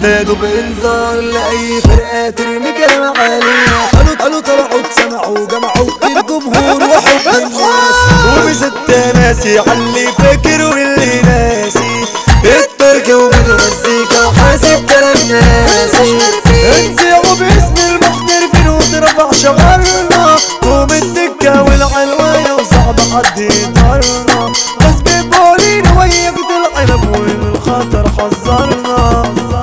زادوا بإنذار لأي فرقة ترمي كلام علينا. قالوا طلعوا اتسمعوا جمعوا الجمهور وحب الناس وبست ناسي علي فاكر واللي ناسي التركة وبالمزيكا وحاسب كلام ناسي. انزعوا باسم المحترفين وترفع شعرنا قوم الدكة والعنواية وصعب حد يطرنا بس بيبولينا وياك العنب ومن الخطر حذرنا.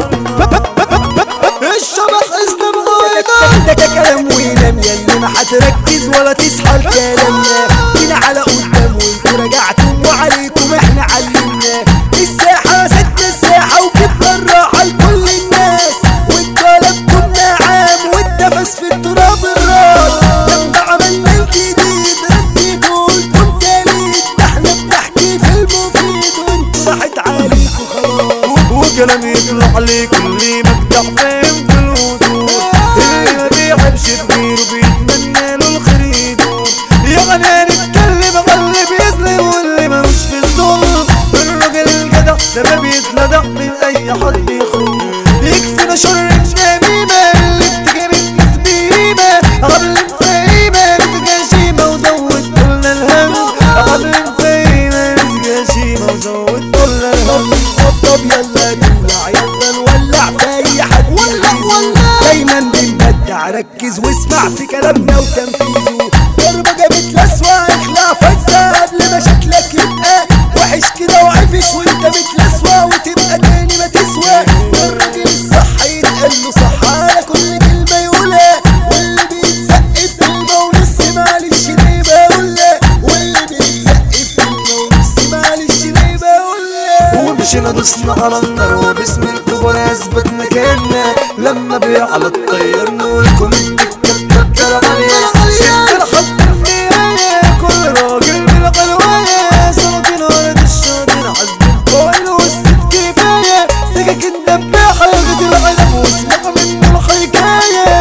الشبح اسلام ضايقة ده كلام وينام يلي ما هتركز ولا تسحل كلامنا جينا على قدام وانتوا رجعتم وعليكم احنا علمنا الساحة سد الساحة وجبنا الراحة لكل الناس والطلب كنا عام والنفس في التراب الراس لما عملنا الجديد رديتوا قلتم تاليد ده احنا بنحكي في المفيد وانتوا راحت عليكوا خلاص وكلامي يطلع لكل مجدع فاهم في الوصول اللي ما بيحبش كبير وبيتمنى له الخير يدوم يعني نتكلم على اللي بيظلم واللي ملوش في الظلم الراجل الجدع ده ما بيتلدع من اي حد يخون يكفينا شر النميمة اللي بتجيب الناس بهيمة قبل مفاهيمة رزق شيمة وزود كلنا الهم قبل مفاهيمة رزق شيمة وزود كلنا الهم. طب يلا نولع يلا نولع في اي حد دايما بنبدع ركز واسمع في كلامنا وتنفيذه ضربة جابت لسوة اخلع فزة قبل ما شكلك يبقى وحش كده وعفش وانت بتلسوى وتبقى تاني ما تسوى. الراجل الصح يتقال له صح على كل كلمة يقولها واللي بيتسقف كلمة ونص معلش ليه بقولها واللي بيتسقف كلمة ونص معلش ليه بقولها. ومشينا دوسنا على النار وباسم الكبار اثبتنا كنا لما بيعلى طيرنا ولكم الدكة بتبقى غالية سكة لحد النهاية كل راجل بالغلواية سلاطين ورد الشاطين عزب الكوين والست كفاية سكك الدباحة ياخد العلم واسمع منه الحكاية.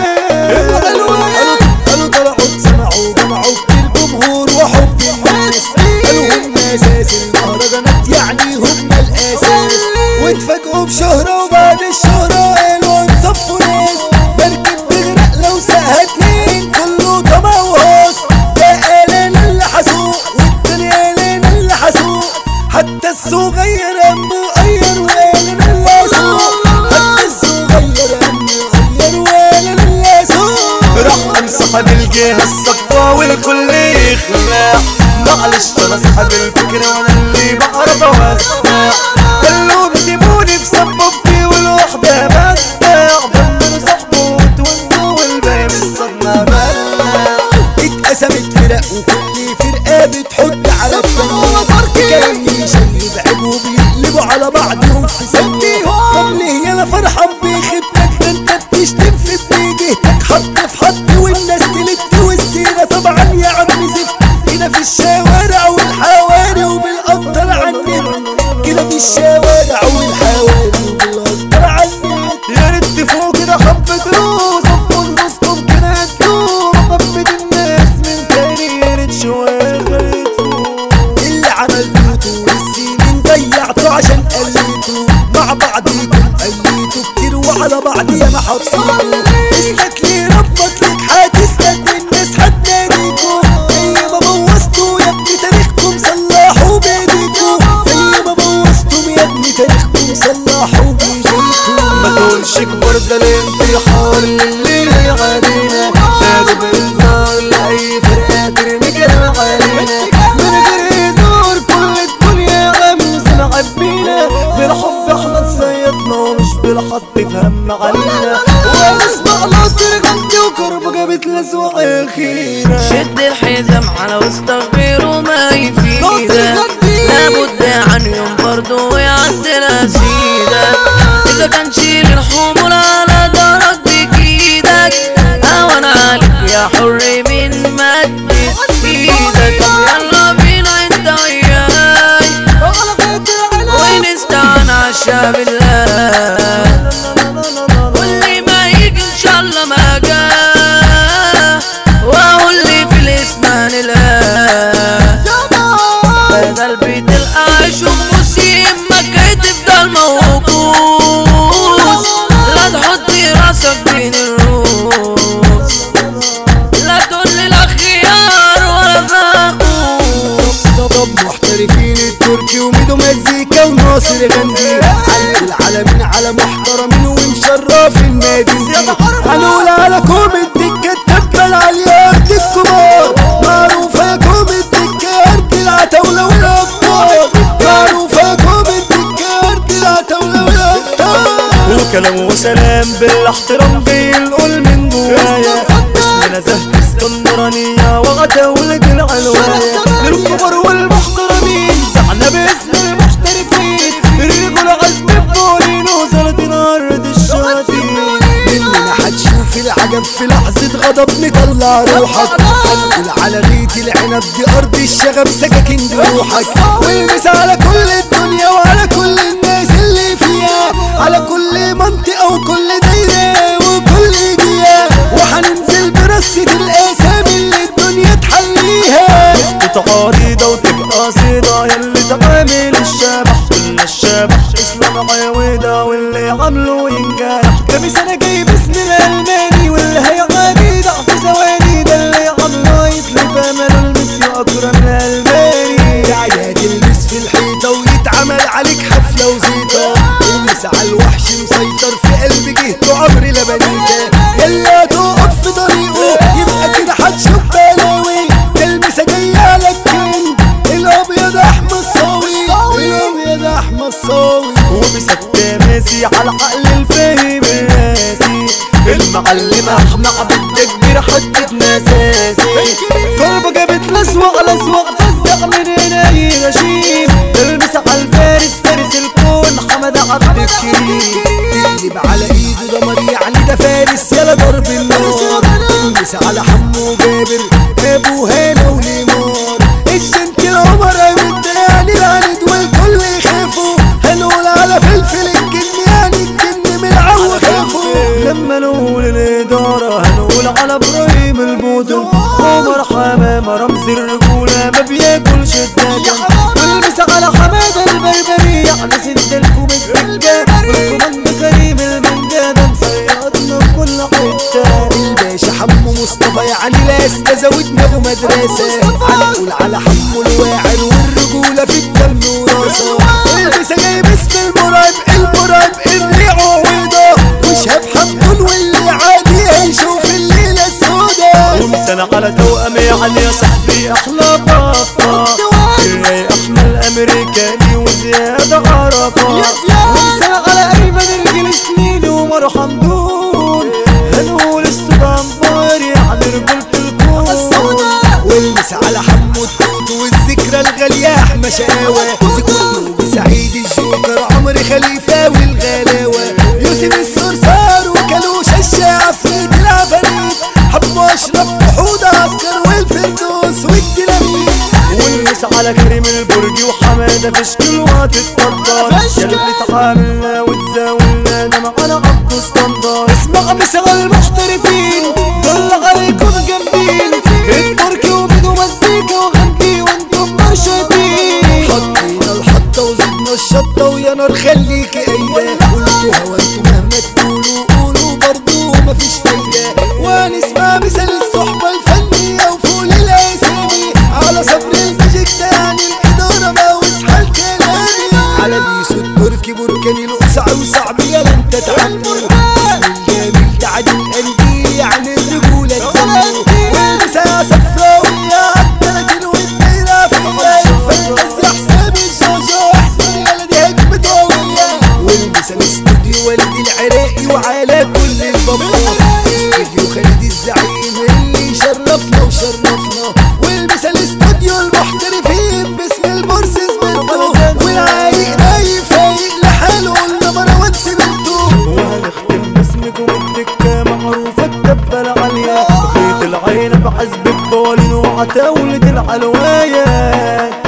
قالوا طلعوا اتسمعوا جمعوا الجمهور وحب الناس قالوا هم اساس المهرجانات يعني هم الاساس واتفاجئوا بشهرة وبعد الشهرة قالوا انصفوا ناس مركب تغرق لو ساقها اتنين كله طمع وهاص ده قالنا اللي حسوق والتاني قالنا اللي حسوق حتى الصغير قاموا غير وقالنا اللي اسوق حتى الصغير قاموا غير وقالنا اللي اسوق. راح انسحب الجهة الصفا والكل يخلع معلش انا صاحب الفكرة وانا اللي بعرف اوسع قالوا بسيبوني بسببتي والوحدة بدع ضمنوا صاحبه وتونسوا والباقي من الصدمة بلع. اتقسمت فرق وكل فرقة بتحط على التانية كلام يشيب عيب وبيقلبوا على بعضهم في ثانية. طب ليه انا فرحان بخيبتك ده انت بتشتم في بجهتك حط في حط والناس تلت والسيرة طبعا يا عم زفت كده في الشوارع والحواري وبالقطر عننا كده في الشوارع والحواري وبالقطر عننا. يا ريت تفوق كده حبة روس وفوز وسطهم كده هتدوم حبة الناس من تاني يا ريت شوية خليتوه اللي عملتوه طول السنين ضيعتوا عشان قليتوا مع بعضيكم قليتوا كتير وعلى بعض يا ما حبسيتوا اسلك ليه ربك لك هتسلك والناس هتناديكوا زي ما بوظتوا يا ابني تاريخكم صلحوا بايديكوا زي ما بوظتم يا ابني تاريخكم صلحوا بايديكوا. ما تقولش كبر ده الانتحار اللي علينا زادوا بإنذار لأي فرقة ترمي كلام علينا من غير هزار كل الدنيا غمز معبينا بالحب احنا اتصيدنا ومش بالحط فهم علينا ونسمع ناصر غنتي وكرب جابت لسوء اخيرا شد الحزام على واستغفر وما يفيدك لابد عن يوم برضو يعدي نسيدك اذا كان شيل الحمول على دارك بكيدك اوان عليك يا حر من مدت ايدك يلا بينا انت وياي ونستعان عالشعب الله واللي ما يجي ان شاء الله ما جاه واقول لي في الاسمان الله بدل بيت العيش ومسيمك تفضل موجود ناصر غندي. هنقول على مين؟ على محترمين ومشرف النادي. هنقول على كوم الدكة التبة العالية قد الكبار، معروفة يا كوم الدكة قد العتاولة والأبطال، معروفة يا كوم الدكة قد العتاولة والأبطال. وكلام وسلام بالاحترام بينقل من جوايا، اسمنا زهد اسكندرانية وعتاولة العلواية. للكبار والمحترمين زعنا باسم المحترفين، الرجل عزم البولين وزلة أرض الشياطين. مننا هتشوف العجب في لحظة غضب نطلع روحك. هنقول على غيت العنب دي أرض الشغب سكاكين جروحك. والمس على كل الدنيا وعلى كل الناس اللي فيها، على كل منطقة وكل دايرة وكل دقيقة. وهننزل برصة الأسامي اللي الدنيا تحليها. تبقى عريضة وتبقى صيدة ياللي تعامل الشبح. قلنا الشبح اسلام عويدة واللي عمله ينجح. كميس انا جاي باسم الألماني واللي هيعادي ضعف ثواني، ده اللي عمله يتلف امل المسيو اكرم الألماني. عياد المس في الحيطة ويتعمل عليك حفلة وزيطة. المس على الوحش مسيطر في قلب جهته عمر لبنيته. يلا تقف في طريقه يبقى كده هتشوف بلاوي. المسا جاية على الكينج الأبيض أحمد صاوي، الأبيض أحمد صاوي. ومسك تماسي على عقل الفاهم الراسي، المعلم احمد عبد كبير حدد نساسي. كربة جابت لسوق لسوق فزع من هنا يغشيم. المس على الفارس فارس الكون حمد عبد الكريم. تقلب على ايده دمر يعني ده فارس يلا ضرب النار. المس على حمو جابر ابو هنا وليمار. الجنت العمر امد يعني العند والكل يخافوا. هنقول على فلفل الجن يعني الجن من العو خافوا. لما نقول الإدارة هنقول على إبراهيم البودن. عمر حمامة رمز الرجولة ما بياكلش الدجاج. والمس على حمادة البربري يعني سد الكوم الدجاج. والكوماند كريم المنجادة مسيطنا في كل حتة. الباشا حمو مصطفى يعني لا استزودنا ابو مدرسة. هنقول على حمو الواعر والرجولة في الدم وراسه. المس جايب اسم المرعب المرعب الريع وعويضة. وشهاب حمون واللي عادي هيشوف الليلة السودا. ومسنا على توأم يعني يا صاحبي أحلى بطة. الراي أحمد الأمريكاني وزيادة عرفة. ومسنا على أيمن الجيل سنين ومر حمدون. هنقول السودان باير يعني رجولة الكون. والمس على حمو التوت والذكرى الغالية أحمى شقاوة. ذكرى سعيد الجوكر عمر خليفة والغلاوة. يوسف الصرصار وكلوش الشعفريت العفاريت. حمو أشرف وحود عسكر والفردوس والديناميت. والمس على كريم البرجي وحمادة في شكل وقت الطردار. ياللي تعاملنا وتزاولنا ده معانا عبد اسكندر. اسمع مسا المحترفين دول عليكم جامدين. التركي وميدو مزيكا وغندي وانتم مرشدين. حطينا الحطة وزدنا الشطة ويا نار خليكي قايدة. قلتوها وانتوا مهما تقولوا قولوا برضو مفيش فايدة. ونسمع مثال الصحبة الفنية وفول الأسامي. على صبر البروجكت يعني الإدارة بوس حال كلامي. على بيسو التركي بركاني القصع وصعب يلا انت تعمل. اسم الجميل تعدي القلبي يعني الرجولة تسمي. والمسا صفراوية عالتلاتين والدايرة فيا. الفانتازيا حساب الجوجو احسن يلا دي هجمة قوية. والمسا الاستوديو والدي العراقي وعلى كل البابور. استوديو خالد الزعيم اللي شرفنا وشرفنا. والمسا الاستوديو المحترفين باسم البورس سبرتو. والعايق نايف فايق لحاله قلنا مروان سبرتو. وهنختم باسمكم الدكة معروفة الدبة العالية. خيط العين بعزب البولين وعتاولة العلواية.